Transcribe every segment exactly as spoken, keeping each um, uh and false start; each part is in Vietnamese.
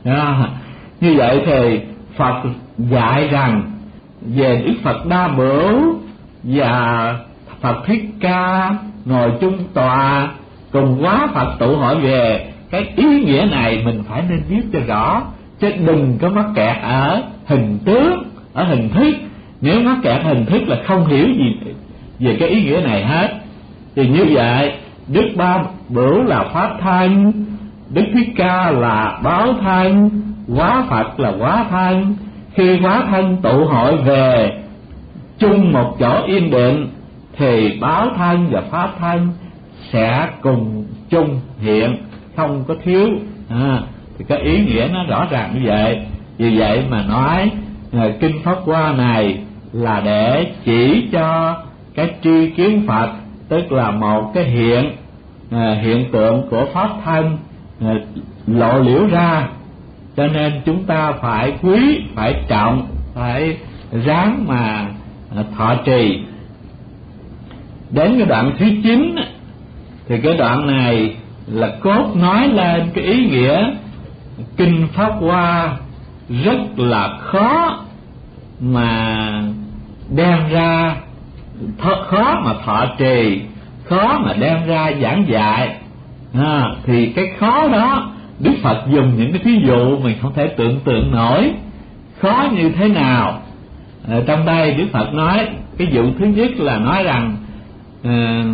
À, như vậy thì Phật dạy rằng về Đức Phật Đa Bửu và Phật Thích Ca ngồi chung tòa cùng hóa Phật tụ hội về, cái ý nghĩa này mình phải nên biết cho rõ, chứ đừng có mắc kẹt ở hình tướng, ở hình thức. Nếu mắc kẹt hình thức là không hiểu gì về cái ý nghĩa này hết. Thì như vậy Đức Ba Bửu là pháp thân, Đức Thích Ca là báo thân, hóa Phật là hóa thân. Khi hóa thân tụ hội về chung một chỗ yên định thì báo thân và pháp thân sẽ cùng chung hiện, không có thiếu. À, thì cái ý nghĩa nó rõ ràng như vậy. Vì vậy mà nói kinh Pháp Hoa này là để chỉ cho cái tri kiến Phật, tức là một cái hiện à, hiện tượng của pháp thân à, lộ liễu ra. Cho nên chúng ta phải quý, phải trọng, phải ráng mà à, thọ trì. Đến cái đoạn thứ chín thì cái đoạn này là cốt nói lên cái ý nghĩa kinh Pháp Hoa rất là khó mà đem ra, khó mà thọ trì, khó mà đem ra giảng dạy. À, thì cái khó đó Đức Phật dùng những cái thí dụ mình không thể tưởng tượng nổi. Khó như thế nào? À, trong đây Đức Phật nói cái dụ thứ nhất là nói rằng à,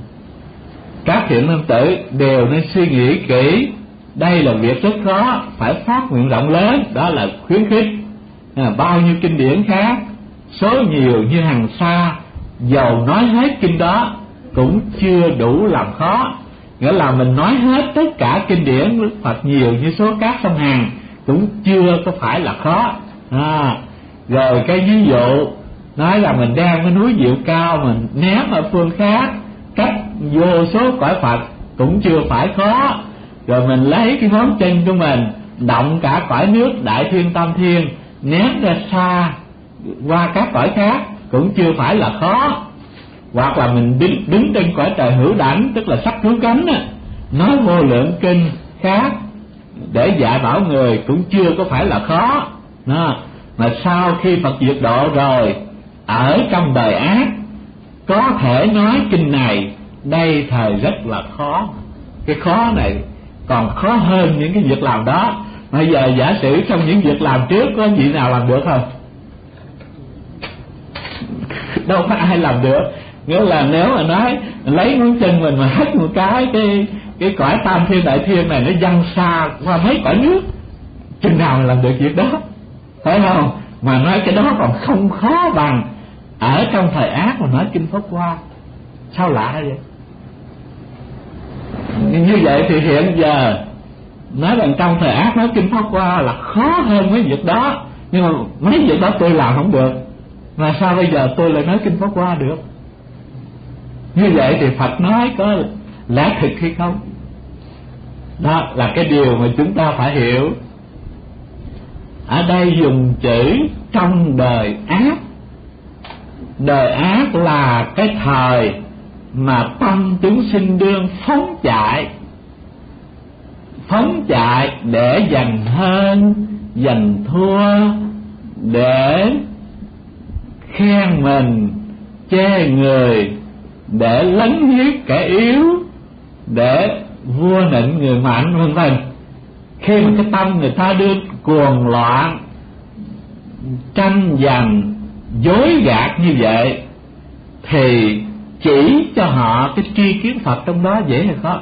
các thiện nam tử đều nên suy nghĩ kỹ, đây là việc rất khó, phải phát nguyện rộng lớn, đó là khuyến khích. À, bao nhiêu kinh điển khác, số nhiều như hằng sa, dầu nói hết kinh đó cũng chưa đủ làm khó. Nghĩa là mình nói hết tất cả kinh điển Đức Phật nhiều như số cát sông Hàn cũng chưa có phải là khó. À, rồi cái ví dụ nói là mình đem cái núi Diệu Cao mình ném ở phương khác, cách vô số cõi Phật cũng chưa phải khó. Rồi mình lấy cái ngón chân của mình động cả cõi nước Đại Thiên Tam Thiên ném ra xa qua các cõi khác cũng chưa phải là khó. Hoặc là mình đứng, đứng trên cõi trời hữu đảnh, tức là sắc cứu cánh á, nói vô lượng kinh khác để dạy bảo người cũng chưa có phải là khó. Đó. Mà sau khi Phật diệt độ rồi, ở trong đời ác có thể nói kinh này, đây thời rất là khó. Cái khó này còn khó hơn những cái việc làm đó. Bây giờ giả sử trong những việc làm trước có vị nào làm được không? Đâu có ai làm được. Nghĩa là nếu mà nói lấy ngón chân mình mà hất một cái, cái cái cõi Tam Thiên Đại Thiên này nó văng xa qua mấy cõi nước, chừng nào mà làm được việc đó, phải không? Mà nói cái đó còn không khó bằng ở trong thời ác mà nói kinh Pháp Hoa. Sao lạ vậy? Như vậy thì hiện giờ nói rằng trong thời ác nói kinh Pháp Hoa là khó hơn mấy việc đó. Nhưng mà mấy việc đó tôi làm không được, mà sao bây giờ tôi lại nói kinh Pháp Hoa được? Như vậy thì Phật nói có lẽ thực hay không? Đó là cái điều mà chúng ta phải hiểu. Ở đây dùng chữ trong đời ác. Đời ác là cái thời mà tâm chúng sinh đương phóng chạy, phóng chạy để giành hơn, giành thua, để khen mình, chê người, để lấn hiếp kẻ yếu, để vua nịnh người mạnh, vân vân. Khi mà cái tâm người ta đưa cuồng loạn, tranh giành, dối gạt như vậy, thì chỉ cho họ cái tri kiến Phật trong đó dễ hay khó?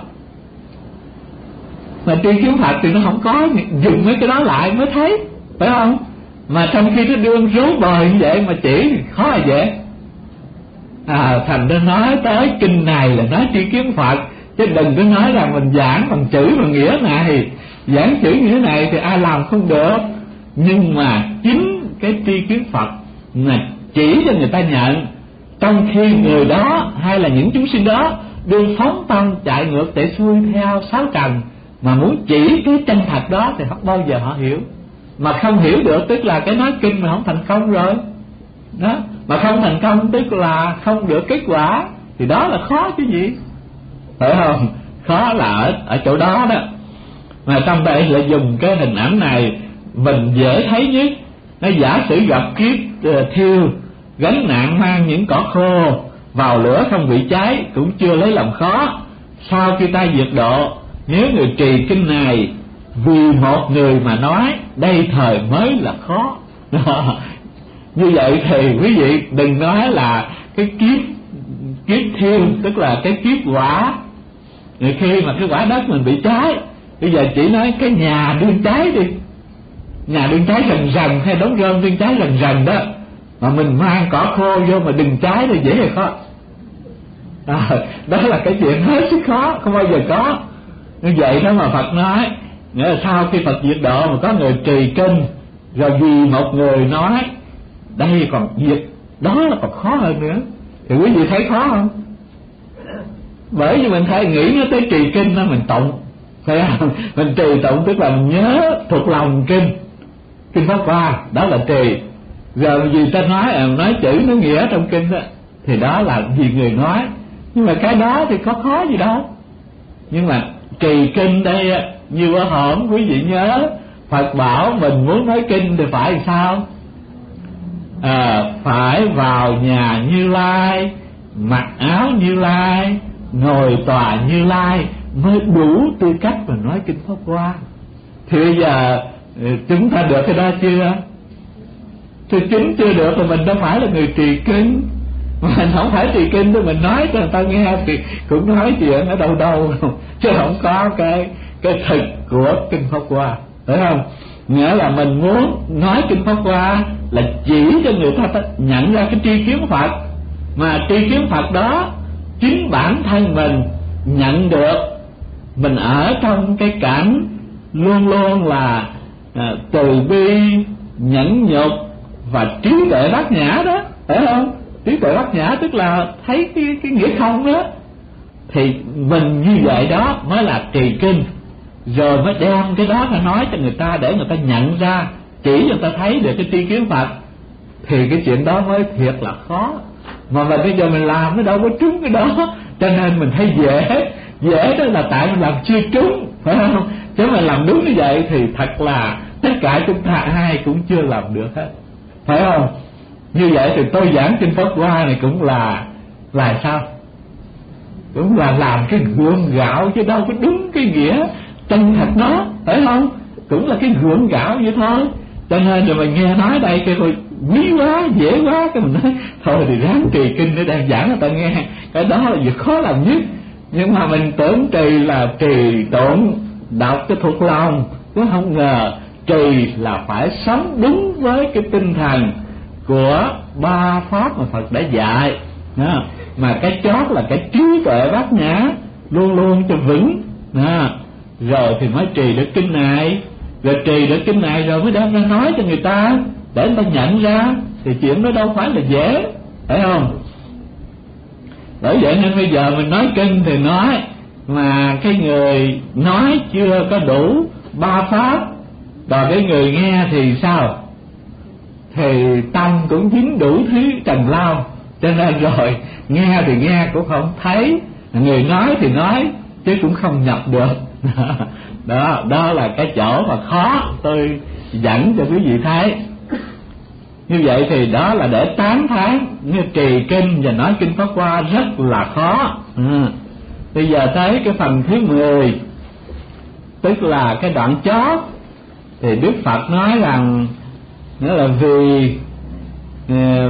Mà tri kiến Phật thì nó không có, dùng mấy cái đó lại mới thấy, phải không? Mà trong khi nó đương rối bời như vậy mà chỉ thì khó là dễ. À, thành ra nói tới kinh này là nói tri kiến Phật, chứ đừng có nói rằng mình giảng bằng chữ bằng nghĩa này. Giảng chữ nghĩa này thì ai làm không được. Nhưng mà chính cái tri kiến Phật là chỉ cho người ta nhận, trong khi người đó hay là những chúng sinh đó đương phóng tâm chạy ngược để xuôi theo sáu trần, mà muốn chỉ cái chân thật đó thì không bao giờ họ hiểu. Mà không hiểu được tức là cái nói kinh mà không thành công rồi đó. Mà không thành công tức là không được kết quả, thì đó là khó chứ gì, phải không? Khó là ở, ở chỗ đó đó. Mà trong đây lại dùng cái hình ảnh này mình dễ thấy nhất. Nó giả sử gặp kiếp uh, thiêu, gánh nặng mang những cỏ khô, vào lửa không bị cháy cũng chưa lấy làm khó. Sau khi ta diệt độ, nếu người trì kinh này vì một người mà nói, đây thời mới là khó. Như vậy thì quý vị đừng nói là cái kiếp kiếp thiêu, tức là cái kiếp quả, khi mà cái quả đất mình bị cháy. Bây giờ chỉ nói cái nhà đương cháy đi, nhà đương cháy rần rần hay đống rơm đương cháy rần rần đó, mà mình mang cỏ khô vô mà đừng cháy thì dễ hay khó? À, đó là cái chuyện hết sức khó, không bao giờ có. Như vậy đó mà Phật nói, nghĩa là sau khi Phật diệt độ mà có người trì kinh, rồi vì một người nói, đây còn diệt, đó là còn khó hơn nữa. Thì quý vị thấy khó không? Bởi vì mình thấy nghĩ nó tới trì kinh đó mình tụng, phải không? Mình trì tụng tức là mình nhớ thuộc lòng kinh, kinh Pháp Hoa, đó là trì. Rồi vì ta nói nói chữ nó nghĩa trong kinh đó, thì đó là vì người nói. Nhưng mà cái đó thì có khó gì đâu. Nhưng mà trì kinh đây, như ở hổm quý vị nhớ, Phật bảo mình muốn nói kinh thì phải làm sao? À, phải vào nhà Như Lai, mặc áo Như Lai, ngồi tòa Như Lai mới đủ tư cách mà nói kinh Pháp Hoa. Thì bây giờ chúng ta được cái đó chưa? Thì chúng chưa được thì mình đâu phải là người trì kinh. Mình không phải trì kinh thì mình nói cho người ta nghe thì cũng nói chuyện ở đâu đâu, chứ không có cái cái thực của kinh Pháp Hoa, phải không? Nghĩa là mình muốn nói kinh Pháp Hoa là chỉ cho người ta nhận ra cái tri kiến Phật, mà tri kiến Phật đó chính bản thân mình nhận được. Mình ở trong cái cảnh luôn luôn là à, từ bi, nhẫn nhục và trí tuệ bát nhã đó, phải không? Trí tuệ bát nhã tức là thấy cái, cái nghĩa không đó. Thì mình như vậy đó mới là trì kinh, rồi mới đem cái đó ra nói cho người ta để người ta nhận ra, chỉ cho người ta thấy được cái tri kiến Phật. Thì cái chuyện đó mới thiệt là khó. Mà mình bây giờ mình làm nó đâu có trúng cái đó, cho nên mình thấy dễ. Dễ đó là tại mình làm chưa trúng, phải không? Chứ mà làm đúng như vậy thì thật là tất cả chúng ta ai cũng chưa làm được hết, phải không? Như vậy thì tôi giảng kinh Pháp Hoa này cũng là là sao? Cũng là làm cái gượng gạo chứ đâu có đúng cái nghĩa chân thật đó, phải không? Cũng là cái gượng gạo vậy thôi. Cho nên rồi mình nghe nói đây cái thôi quý quá, dễ quá, cái mình nói thôi thì ráng trì kinh để đang giảng người ta nghe. Cái đó là việc khó làm nhất. Nhưng mà mình tưởng trì là trì tụng đọc cái thuộc lòng, chứ không ngờ trì là phải sống đúng với cái tinh thần của ba pháp mà Phật đã dạy. Đó. Mà cái chót là cái trí tuệ bát nhã luôn luôn cho vững. Đó. Rồi thì mới trì được kinh này, rồi trì được kinh này rồi mới đem ra nói cho người ta để người ta nhận ra. Thì chuyện đó đâu phải là dễ, phải không? Bởi vậy nên bây giờ mình nói kinh thì nói, mà cái người nói chưa có đủ ba pháp, rồi cái người nghe thì sao? Thì tâm cũng dính đủ thứ trần lao, cho nên rồi nghe thì nghe cũng không thấy, người nói thì nói chứ cũng không nhập được. Đó, đó là cái chỗ mà khó tôi dẫn cho quý vị thấy. Như vậy thì đó là để tám tháng như trì kinh và nói kinh Pháp Hoa rất là khó. Ừ. Bây giờ tới cái phần thứ mười, tức là cái đoạn chót, thì Đức Phật nói rằng nghĩa là vì uh,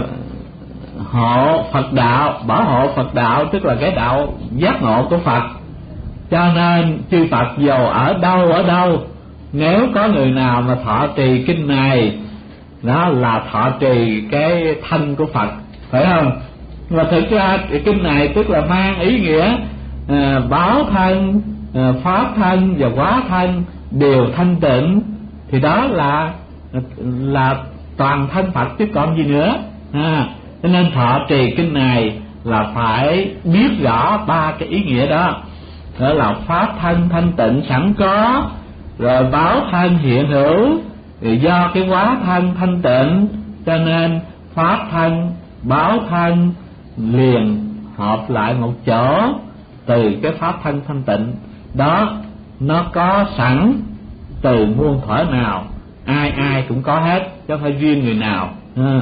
hộ Phật đạo, bảo hộ Phật đạo, tức là cái đạo giác ngộ của Phật. Cho nên chư Phật dầu ở đâu ở đâu, nếu có người nào mà thọ trì kinh này, đó là thọ trì cái thân của Phật, phải không? Mà thực ra kinh này tức là mang ý nghĩa à, báo thân, à, pháp thân và hóa thân đều thanh tịnh, thì đó là là toàn thân Phật chứ còn gì nữa. À, cho nên thọ trì kinh này là phải biết rõ ba cái ý nghĩa đó. Đó là pháp thân thanh tịnh sẵn có, rồi báo thân hiện hữu, thì do cái hóa thân thanh tịnh cho nên pháp thân báo thân liền hợp lại một chỗ. Từ cái pháp thân thanh tịnh đó nó có sẵn từ muôn thuở nào, ai ai cũng có hết, chứ không phải riêng người nào. À.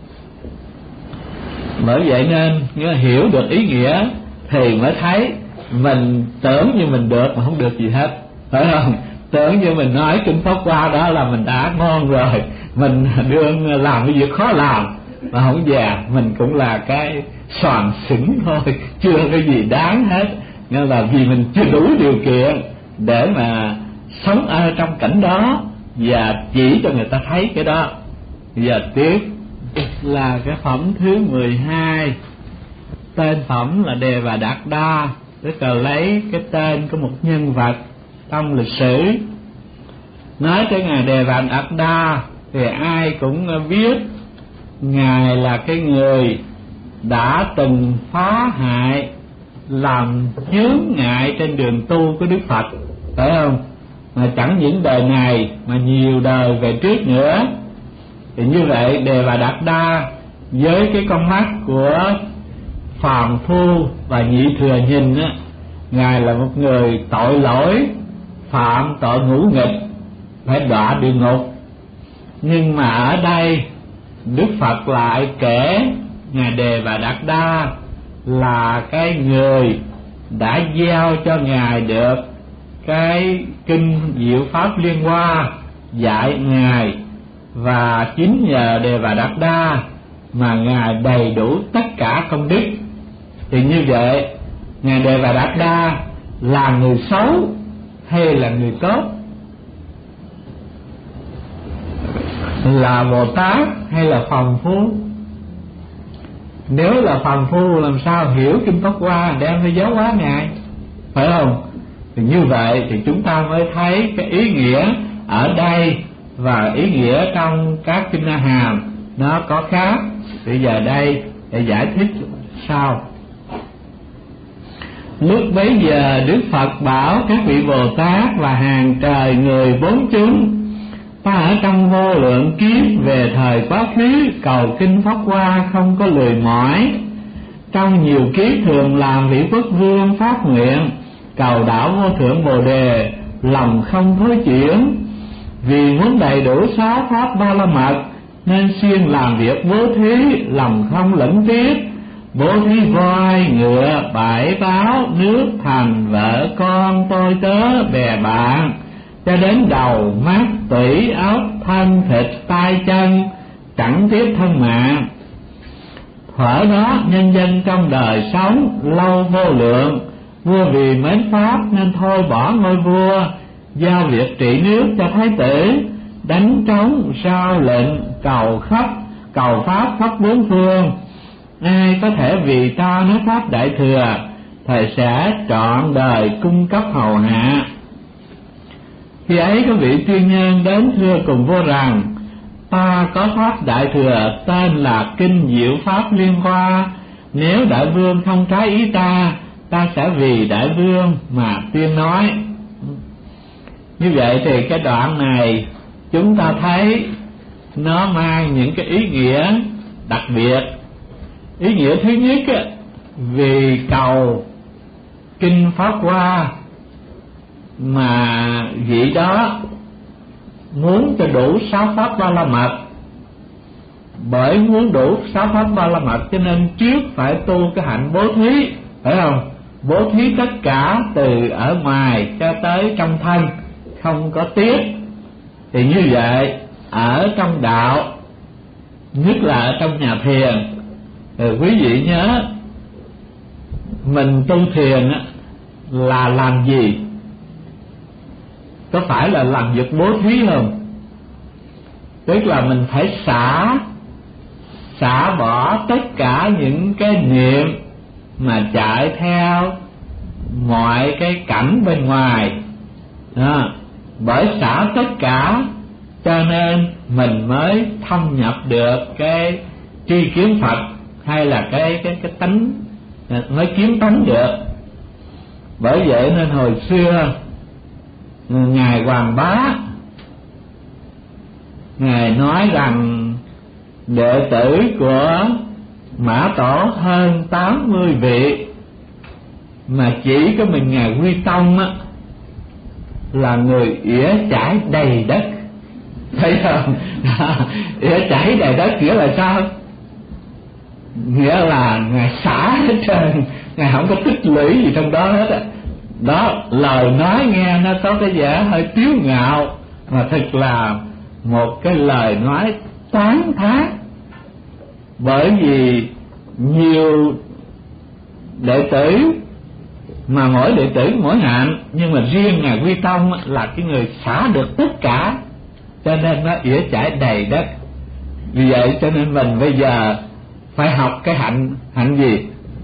Bởi vậy nên nếu hiểu được ý nghĩa thì mới thấy mình tưởng như mình được mà không được gì hết, phải không? Tưởng như mình nói kinh Pháp Hoa đó là mình đã ngon rồi, mình đương làm cái việc khó làm mà không già, mình cũng là cái soàn xỉn thôi, chưa cái gì đáng hết. Nên là vì mình chưa đủ điều kiện để mà sống ở trong cảnh đó và chỉ cho người ta thấy cái đó. Giờ tiếp là cái phẩm thứ mười hai, tên phẩm là Đề Bà Đạt Đa, tức là lấy cái tên của một nhân vật trong lịch sử. Nói tới ngài Đề Bà Đạt Đa thì ai cũng biết ngài là cái người đã từng phá hại, làm chướng ngại trên đường tu của Đức Phật, phải không? Mà chẳng những đời này mà nhiều đời về trước nữa. Thì như vậy Đề Bà Đạt Đa với cái con mắt của phàm phu và nhị thừa nhìn á, ngài là một người tội lỗi, phạm tội ngũ nghịch, phải đọa địa ngục. Nhưng mà ở đây Đức Phật lại kể ngài Đề Bà Đạt Đa là cái người đã giao cho ngài được cái kinh Diệu Pháp Liên Hoa dạy ngài, và chính nhờ Đề Bà Đạt Đa mà ngài đầy đủ tất cả công đức. Thì như vậy ngài Đề Bà Đạt Đa là người xấu hay là người tốt, là Bồ Tát hay là phàm phu? Nếu là phàm phu làm sao hiểu kinh Pháp Hoa đem đi giáo hóa ngài, phải không? Thì như vậy thì chúng ta mới thấy cái ý nghĩa ở đây và ý nghĩa trong các kinh A Hàm nó có khác. Bây giờ đây để giải thích sau. Lúc bấy giờ Đức Phật bảo các vị Bồ Tát và hàng trời người bốn chúng: ta ở trong vô lượng kiếp về thời quá khứ cầu kinh Pháp Hoa không có lười mỏi. Trong nhiều kiếp thường làm vị quốc vương phát nguyện cầu đạo vô thượng Bồ Đề, lòng không thối chuyển. Vì muốn đầy đủ sáu pháp ba la mật nên xuyên làm việc bố thí, lòng không lẫn tiếc. Bố thí voi, ngựa, bãi báo, nước, thành, vợ, con, tôi tớ, bè bạn, cho đến đầu, mắt, tủy, óc, thân, thịt, tay, chân, chẳng tiếc thân mạng. Thuở đó nhân dân trong đời sống lâu vô lượng, vua vì mến pháp nên thôi bỏ ngôi vua, giao việc trị nước cho thái tử, đánh trống sao lệnh cầu khắp cầu pháp khắp bốn phương. Ai có thể vì ta nói pháp đại thừa, thầy sẽ trọn đời cung cấp hầu hạ. Khi ấy có vị tiên nhân đến thưa cùng vua rằng: ta có pháp đại thừa tên là kinh Diệu Pháp Liên Hoa, nếu đại vương không trái ý ta, ta sẽ vì đại vương mà tuyên nói. Như vậy thì cái đoạn này chúng ta thấy nó mang những cái ý nghĩa đặc biệt. Ý nghĩa thứ nhất á, vì cầu kinh Pháp Hoa mà vị đó muốn cho đủ sáu pháp ba la mật. Bởi muốn đủ sáu pháp ba la mật cho nên trước phải tu cái hạnh bố thí, phải không? Bố thí tất cả từ ở ngoài cho tới trong thân, không có tiếc. Thì như vậy ở trong đạo, nhất là ở trong nhà thiền, thì quý vị nhớ mình tu thiền là làm gì? Có phải là làm việc bố thí không? Tức là mình phải xả xả bỏ tất cả những cái niệm mà chạy theo mọi cái cảnh bên ngoài. À, bởi xả tất cả cho nên mình mới thâm nhập được cái tri kiến Phật, hay là cái cái cái tánh, mới kiến tánh được. Bởi vậy nên hồi xưa ngài Hoàng Bá, ngài nói rằng đệ tử của Mã Tổ hơn tám mươi vị, mà chỉ có mình ngài Quy Tông á là người ỉa chải đầy đất. Thấy không? Ỉa chải đầy đất nghĩa là sao? Nghĩa là Ngài xả hết trơn, Ngài không có tích lũy gì trong đó hết á. Đó, lời nói nghe nó có cái vẻ hơi tiếu ngạo, mà thực là một cái lời nói tán thán. Bởi vì nhiều đệ tử, mà mỗi đệ tử mỗi hạnh, nhưng mà riêng Ngài Quy Tông là cái người xả được tất cả, cho nên nó ỉa chải đầy đất. Vì vậy cho nên mình bây giờ phải học cái hạnh hạnh gì?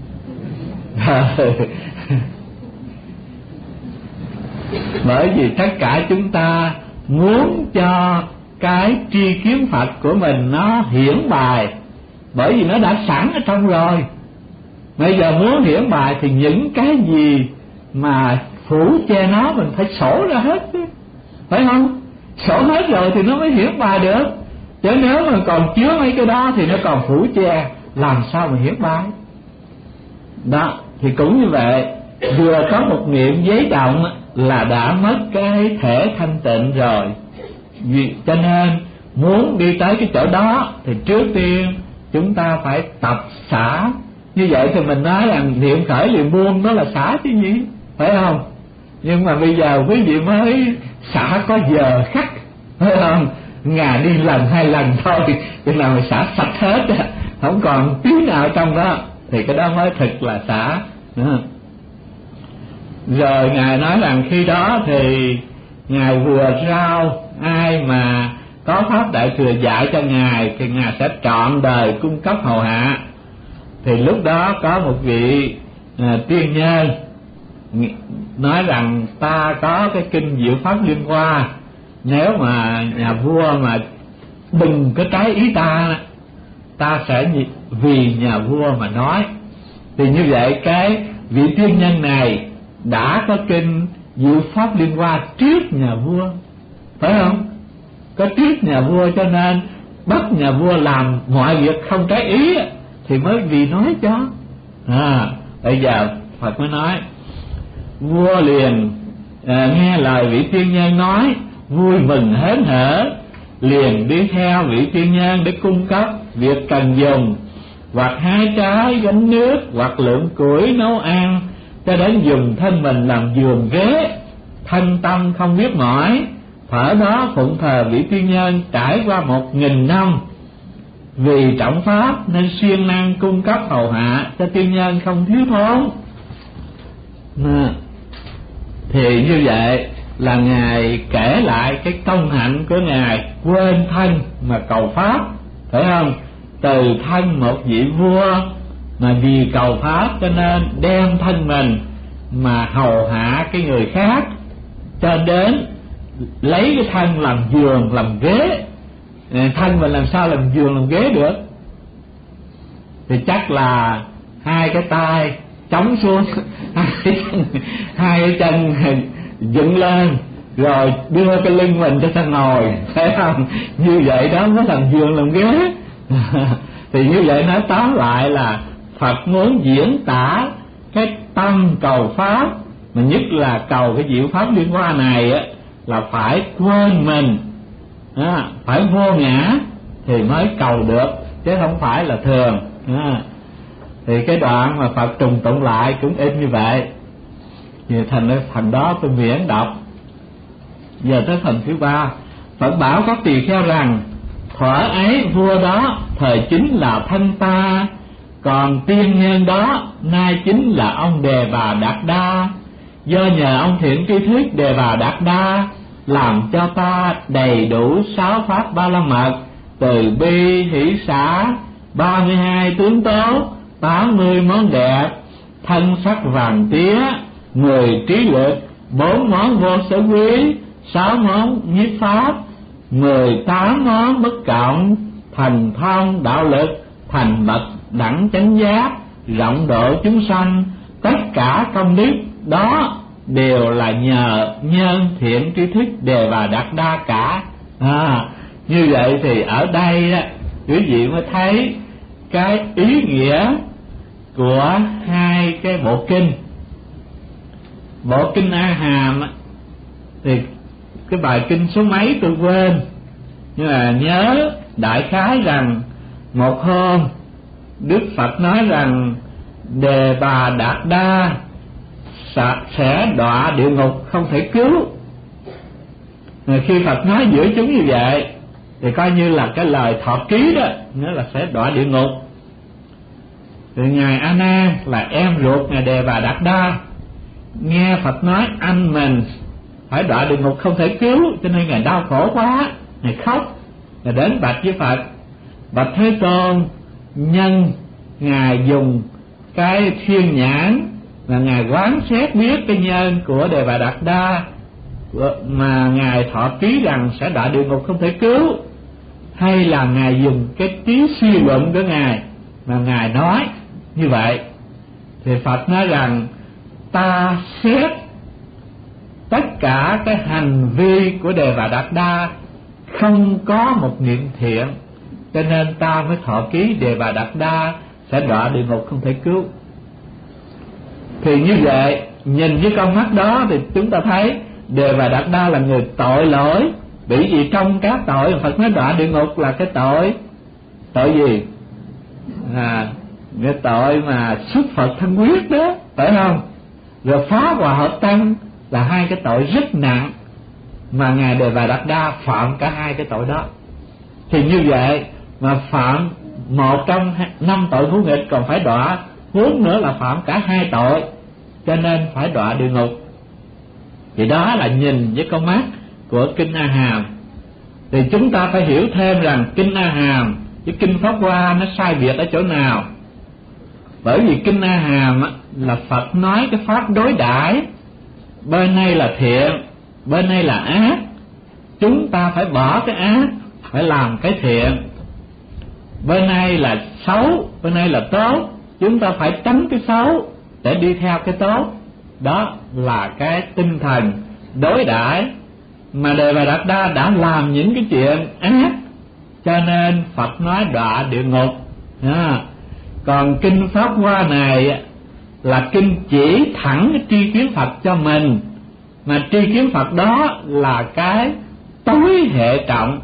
Bởi vì tất cả chúng ta muốn cho cái tri kiến Phật của mình nó hiển bài, bởi vì nó đã sẵn ở trong rồi. Bây giờ muốn hiển bài thì những cái gì mà phủ che nó mình phải sổ ra hết chứ, phải không? Sổ hết rồi thì nó mới hiển bài được. Chứ nếu mà còn chứa mấy cái đó thì nó còn phủ che, làm sao mà hiển bài? Đó, thì cũng như vậy, vừa có một niệm giấy động là đã mất cái thể thanh tịnh rồi. Vì cho nên muốn đi tới cái chỗ đó thì trước tiên chúng ta phải tập xả. Như vậy thì mình nói rằng niệm khởi liền buông đó là xả chứ gì, phải không? Nhưng mà bây giờ quý vị mới xả có giờ khắc, phải không? Ngày đi lần hai lần thôi, chừng nào mà xả sạch hết, không còn tí nào trong đó, thì cái đó mới thực là xả. Rồi Ngài nói rằng khi đó thì Ngài vừa rao, ai mà có pháp đại thừa dạy cho Ngài thì Ngài sẽ trọn đời cung cấp hầu hạ. Thì lúc đó có một vị à, tiên nhân nói rằng ta có cái kinh Diệu Pháp Liên Hoa, nếu mà nhà vua mà đừng có trái ý ta, ta sẽ vì nhà vua mà nói. Thì như vậy cái vị tiên nhân này đã có kinh Diệu Pháp Liên Hoa trước nhà vua, phải không? Có trước nhà vua cho nên bắt nhà vua làm mọi việc không trái ý thì mới vì nói cho. À, bây giờ Phật mới nói, vua liền à, nghe lời vị tiên nhân nói, vui mừng hớn hở, liền đi theo vị tiên nhân để cung cấp việc cần dùng, hoặc hái trái gánh nước, hoặc lượm củi nấu ăn, cho đến dùng thân mình làm giường ghế, thân tâm không biết mỏi. Thở đó phụng thờ vị tiên nhân trải qua một nghìn năm, vì trọng pháp nên siêng năng cung cấp hầu hạ cho tiên nhân không thiếu thốn. À, thì như vậy là Ngài kể lại cái công hạnh của Ngài quên thân mà cầu pháp, phải không? Từ thân một vị vua mà vì cầu pháp cho nên đem thân mình mà hầu hạ cái người khác, cho đến lấy cái thân làm giường làm ghế. Thân mình làm sao làm giường làm ghế được? Thì chắc là hai cái tay chống xuống, hai cái chân, hai cái chân dựng lên, rồi đưa cái lưng mình cho ta ngồi, phải không? Như vậy đó mới làm giường làm ghế. Thì như vậy nói tóm lại là Phật muốn diễn tả cái tâm cầu pháp, mà nhất là cầu cái diệu pháp liên hoa này á, là phải quên mình, à, phải vô ngã thì mới cầu được, chứ không phải là thường. À, thì cái đoạn mà Phật trùng tụng lại cũng ít như vậy. Thì thành cái phần đó tôi miễn đọc. Giờ tới phần thứ ba. Phật bảo các tỳ kheo rằng, thuở ấy vua đó thời chính là thân ta, còn tiên nhân đó nay chính là ông Đề Bà Đạt Đa. Do nhờ ông thiện tri thức Đề Bà Đạt Đa, làm cho ta đầy đủ sáu pháp ba la mật, từ bi hỷ xả, ba mươi hai tướng tố, tám mươi món đẹp, thân sắc vàng tía, mười trí lực, bốn món vô sở quý, sáu món nhiếp pháp, mười tám món bất cộng, thành thông đạo lực, thành bậc đẳng chánh giác, rộng độ chúng sanh. Tất cả công đức đó đều là nhờ nhân thiện tri thức Đề Bà Đạt Đa cả. À, như vậy thì ở đây á, quý vị mới thấy cái ý nghĩa của hai cái bộ kinh. Bộ kinh A Hàm Thì cái bài kinh số mấy tôi quên, nhưng mà nhớ đại khái rằng một hôm Đức Phật nói rằng Đề Bà Đạt Đa sẽ đọa địa ngục không thể cứu. Rồi khi Phật nói giữa chúng như vậy thì coi như là cái lời thọ ký đó, nghĩa là sẽ đọa địa ngục. Thì ngài A Nan là em ruột ngài Đề Bà Đạt Đa, nghe Phật nói anh mình phải đọa địa ngục không thể cứu, cho nên ngài đau khổ quá, ngài khóc, ngài đến bạch với Phật: bạch Thế Tôn, nhân ngài dùng cái thiên nhãn là ngài quán xét biết cái nhân của Đề Bà Đạt Đa mà ngài thọ ký rằng sẽ đọa địa ngục không thể cứu, hay là ngài dùng cái trí suy luận của ngài mà ngài nói như vậy? Thì Phật nói rằng ta xét tất cả cái hành vi của Đề Bà Đạt Đa không có một niệm thiện, cho nên ta mới thọ ký Đề Bà Đạt Đa sẽ đọa địa ngục không thể cứu. Thì như vậy, nhìn với con mắt đó thì chúng ta thấy Đề Bà Đạt Đa là người tội lỗi, bởi vì trong các tội Phật nói đọa địa ngục là cái tội tội gì? À, cái tội mà xuất Phật thân quyết đó, phải không? Rồi phá hòa hợp tăng là hai cái tội rất nặng, mà ngài Đề Bà Đạt Đa phạm cả hai cái tội đó. Thì như vậy mà phạm một trong năm tội ngũ nghịch còn phải đọa, huống nữa là phạm cả hai tội, cho nên phải đọa địa ngục. Thì đó là nhìn với con mắt của kinh A Hàm. Thì chúng ta phải hiểu thêm rằng kinh A Hàm với kinh Pháp Hoa nó sai biệt ở chỗ nào. Bởi vì kinh A Hàm là Phật nói cái pháp đối đãi, bên này là thiện, bên này là ác, chúng ta phải bỏ cái ác, phải làm cái thiện. Bên này là xấu, bên này là tốt, chúng ta phải tránh cái xấu để đi theo cái tốt. Đó là cái tinh thần đối đãi. Mà Đề Bà Đạt Đa đã làm những cái chuyện ác, cho nên Phật nói đọa địa ngục. À, còn kinh Pháp Hoa này là kinh chỉ thẳng cái tri kiến Phật cho mình, mà tri kiến Phật đó là cái tối hệ trọng.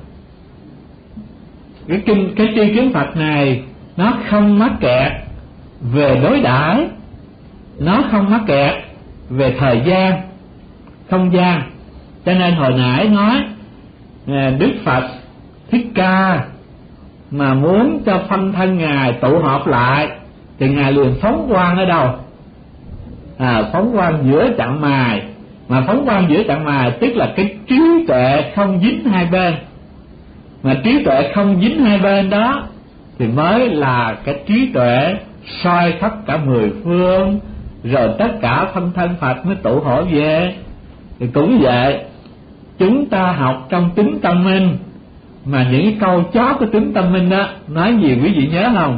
Cái kinh cái tri kiến Phật này nó không mắc kẹt về đối đãi, nó không mắc kẹt về thời gian, không gian. Cho nên hồi nãy nói Đức Phật Thích Ca mà muốn cho phân thân ngài tụ họp lại thì ngài liền phóng quang ở đâu? À, phóng quang giữa chặng mài. Mà phóng quang giữa chặng mài tức là cái trí tuệ không dính hai bên. Mà trí tuệ không dính hai bên đó thì mới là cái trí tuệ soi khắp cả mười phương, rồi tất cả phân thân Phật mới tụ hội về. Thì cũng vậy, chúng ta học trong tính tâm minh, mà những cái câu chót của tính tâm minh đó nói gì quý vị nhớ không?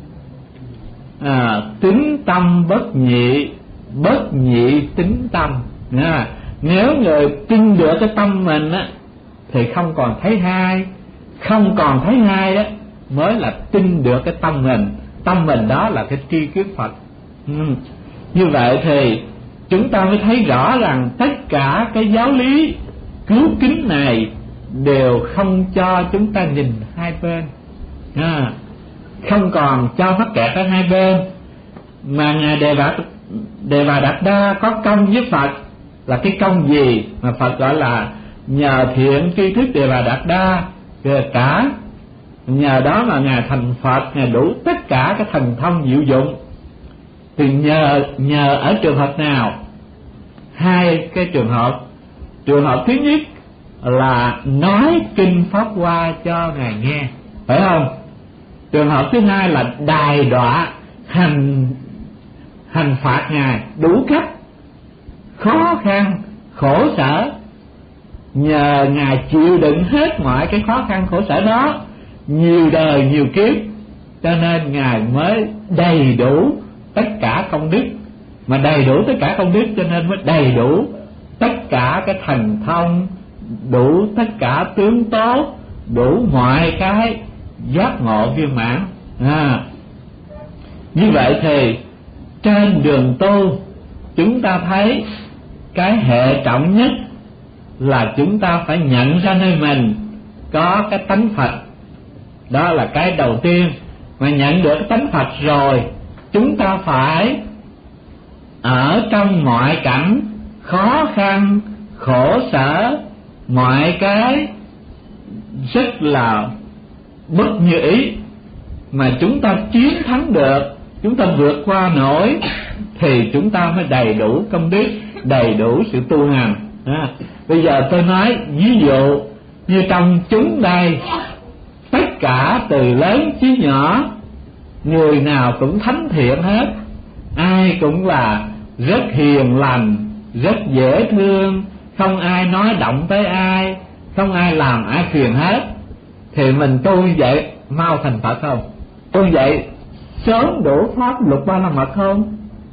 À, tính tâm bất nhị, bất nhị tính tâm. À, nếu người tin được cái tâm mình á thì không còn thấy hai, không còn thấy hai đó mới là tin được cái tâm mình. Tâm mình đó là cái tri kiến Phật. Ừ. Như vậy thì chúng ta mới thấy rõ rằng tất cả cái giáo lý cứu kính này đều không cho chúng ta nhìn hai bên, à, không còn cho mắc kẹt ở hai bên. Mà ngài Đề Bà Đề Bà Đạt Đa có công với Phật là cái công gì mà Phật gọi là nhờ thiện tri thức Đề Bà Đạt Đa cả, nhờ đó mà ngài thành Phật, ngài đủ tất cả cái thần thông diệu dụng. Thì nhờ nhờ ở trường hợp nào? Hai cái trường hợp. Trường hợp thứ nhất là nói kinh Pháp Hoa cho ngài nghe, phải không? Trường hợp thứ hai là đài đọa hành hành phạt ngài đủ cách, khó khăn khổ sở, nhờ ngài chịu đựng hết mọi cái khó khăn khổ sở đó nhiều đời nhiều kiếp, cho nên ngài mới đầy đủ tất cả công đức. Mà đầy đủ tất cả công đức cho nên mới đầy đủ tất cả cái thần thông, đủ tất cả tướng tốt, đủ mọi cái giác ngộ viên mãn. À, như vậy thì trên đường tu chúng ta thấy cái hệ trọng nhất là chúng ta phải nhận ra nơi mình có cái tánh Phật. Đó là cái đầu tiên. Mà nhận được cái tánh Phật rồi, chúng ta phải ở trong mọi cảnh khó khăn, khổ sở, mọi cái rất là bất như ý mà chúng ta chiến thắng được, chúng ta vượt qua nổi, thì chúng ta mới đầy đủ công đức, đầy đủ sự tu hành. À, bây giờ tôi nói ví dụ như trong chúng đây, tất cả từ lớn chí nhỏ, người nào cũng thánh thiện hết, ai cũng là rất hiền lành, rất dễ thương, không ai nói động tới ai, không ai làm ai phiền hết. Thì mình tu như vậy mau thành Phật không? Tu vậy sớm đủ pháp luật ba la mật không?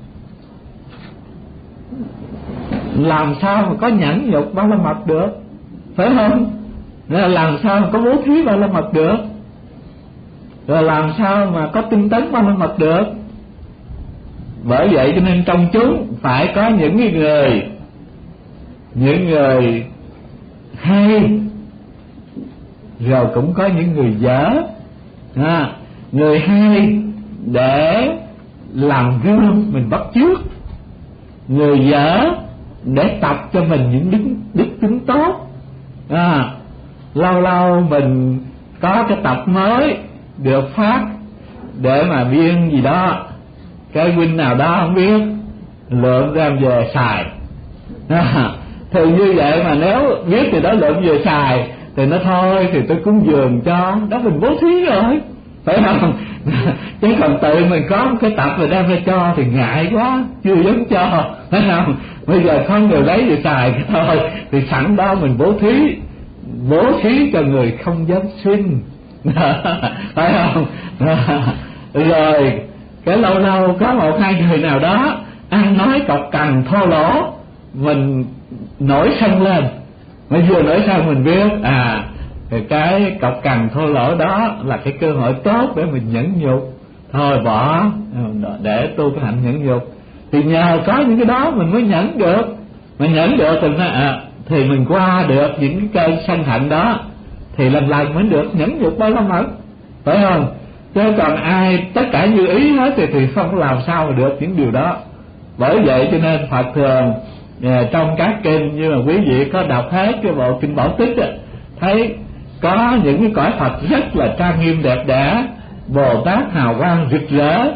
Làm sao mà có nhẫn nhục ba la mật được, phải không? Làm sao mà có bố thí ba la mật được, rồi làm sao mà có tinh tấn ba la mật được? Bởi vậy cho nên trong chúng phải có những người những người hay, rồi cũng có những người dở. À, người hay để làm gương mình bắt chước, người dở để tập cho mình những đức, đức tính tốt. À, lâu lâu mình có cái tập mới được phát để mà biên gì đó, cái huynh nào đó không biết lượm đem về xài. À, thì như vậy mà nếu biết thì đó lượm về xài thì nó thôi thì tôi cúng dường cho, đó mình bố thí rồi, phải không? Chứ còn tự mình có một cái tập rồi đem ra cho thì ngại quá, chưa dám cho, phải không? Bây giờ không người lấy về xài cái thôi thì sẵn đó mình bố thí, bố thí cho người không dám xin. Phải không? Rồi cái lâu lâu có một hai người nào đó ăn nói cọc cằn thô lỗ, mình nổi sân lên, mới vừa nổi sân mình biết à thì cái cọc cằn thô lỗ đó là cái cơ hội tốt để mình nhẫn nhục, thôi bỏ để tu cái hạnh nhẫn nhục. Thì nhờ có những cái đó mình mới nhẫn được, mà nhẫn được thì, à, thì mình qua được những cái cơn sân hận đó, thì lần lần mới được nhẫn nhục ba la mật, phải không? Chứ còn ai tất cả như ý hết thì, thì không làm sao mà được những điều đó. Bởi vậy cho nên Phật thường à, trong các kinh như mà quý vị có đọc hết cái bộ kinh Bảo Tích á, thấy có những cái cõi Phật rất là trang nghiêm đẹp đẽ, Bồ Tát hào quang rực rỡ.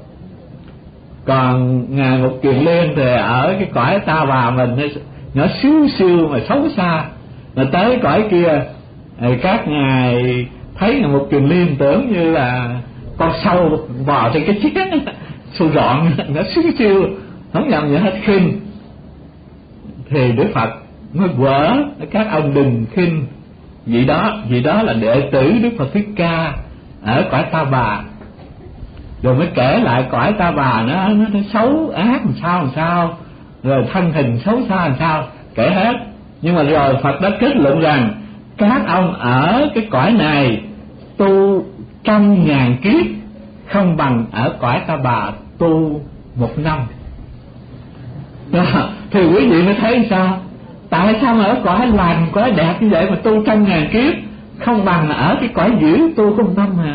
Còn ngài Mục Kiền Liên thì ở cái cõi Ta Bà mình nhỏ xíu xíu mà xấu xa, mà tới cõi kia các ngài thấy ngài Mục Kiền Liên tưởng như là con sâu bò trên cái chén, sâu rọn nó xíu xíu, không nhầm gì hết, khinh. Thì Đức Phật mới quở các ông đừng khinh, vì đó vì đó là đệ tử Đức Phật Thích Ca ở cõi Ta Bà. Rồi mới kể lại cõi Ta Bà nó, nó, nó xấu ác làm sao làm sao, rồi thân hình xấu xa làm sao, kể hết. Nhưng mà rồi Phật đã kết luận rằng các ông ở cái cõi này tu trăm ngàn kiếp không bằng ở cõi Ta Bà tu một năm. Đó, thì quý vị mới thấy sao? Tại sao mà ở cõi lành, cõi đẹp như vậy mà tu trăm ngàn kiếp không bằng ở cái cõi dữ tu có một năm mà.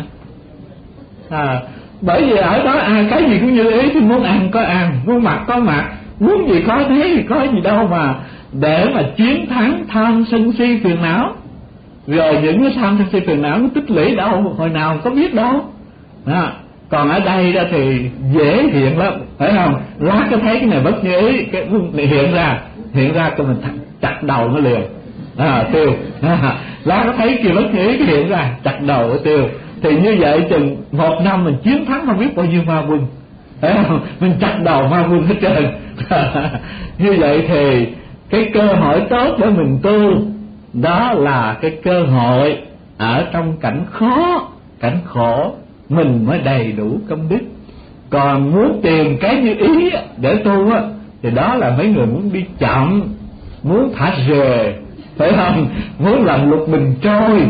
À, bởi vì ở đó ai cái gì cũng như ý, thì muốn ăn có ăn, muốn mặc có mặc, muốn gì có thế thì có gì đâu mà để mà chiến thắng tham sân si phiền não. Rồi những cái tham sân si phiền não nó tích lũy đâu, hồi nào có biết đâu. À, còn ở đây ra thì dễ hiện lắm, phải không? Lát có thấy cái này bất như ý, cái hiện ra hiện ra cho mình chặt đầu nó liền, à, tiêu. À, lát có thấy kia bất như ý, cái hiện ra chặt đầu nó tiêu. Thì như vậy chừng một năm mình chiến thắng không biết bao nhiêu ma quân, phải không? Mình chặt đầu ma quân hết trơn. Như vậy thì cái cơ hội tốt để mình tu đó là cái cơ hội ở trong cảnh khó, cảnh khổ mình mới đầy đủ công đức. Còn muốn tìm cái như ý để tu á, thì đó là mấy người muốn đi chậm, muốn thả rề, phải không? Muốn làm lục bình trôi.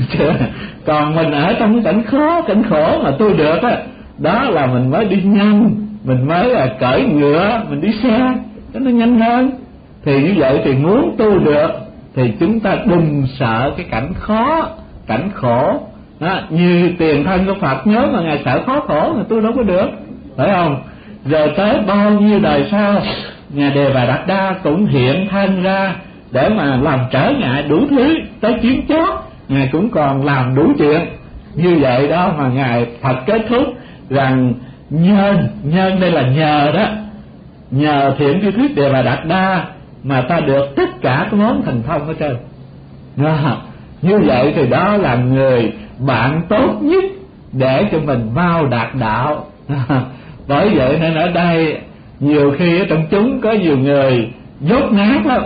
Còn mình ở trong cái cảnh khó, cảnh khổ mà tu được á, đó là mình mới đi nhanh, mình mới là cởi ngựa, mình đi xe cho nó nhanh hơn. Thì như vậy thì muốn tu được thì chúng ta đừng sợ cái cảnh khó, cảnh khổ đó. Như tiền thân của Phật nhớ mà Ngài sợ khó khổ mà tôi đâu có được, phải không? Rồi tới bao nhiêu đời sau, Ngài Đề Bà Đạt Đa cũng hiện thân ra để mà làm trở ngại đủ thứ. Tới chuyến chót Ngài cũng còn làm đủ chuyện như vậy đó, mà Ngài Phật kết thúc rằng nhân, nhân đây là nhờ đó, nhờ thiện tri thức Đề Bà Đạt Đa mà ta được tất cả cái món thần thông hết trơn. Như vậy thì đó là người bạn tốt nhất để cho mình vào đạt đạo. Bởi vậy nên ở đây nhiều khi ở trong chúng có nhiều người dốt nát lắm,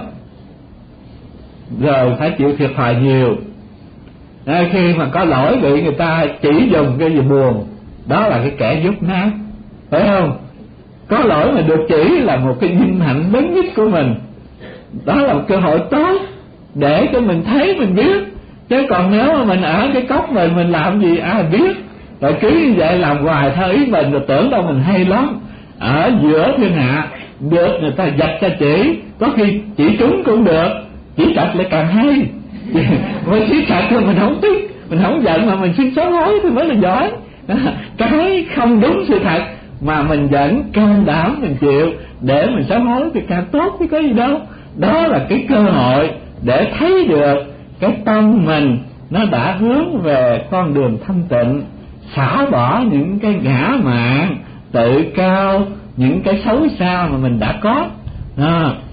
rồi phải chịu thiệt thòi nhiều. À, khi mà có lỗi bị người ta chỉ dùng cái gì buồn, đó là cái kẻ dốt nát, phải không? Có lỗi mà được chỉ là một cái vinh hạnh lớn nhất của mình, đó là một cơ hội tốt để cho mình thấy mình biết. Chứ còn nếu mà mình ở cái cốc mình mình làm gì ai biết, rồi cứ như vậy làm hoài theo ý mình, rồi tưởng đâu mình hay lắm. Ở giữa thiên hạ được người ta dạch cho chỉ, có khi chỉ trúng cũng được, chỉ trật lại càng hay. Mình chỉ trật thôi mình không tức, mình không giận mà mình xin sám hối thì mới là giỏi. Cái không đúng sự thật mà mình vẫn can đảm mình chịu để mình sám hối thì càng tốt chứ có gì đâu. Đó là cái cơ hội để thấy được cái tâm mình nó đã hướng về con đường thanh tịnh, xả bỏ những cái ngã mạn, tự cao, những cái xấu xa mà mình đã có. À,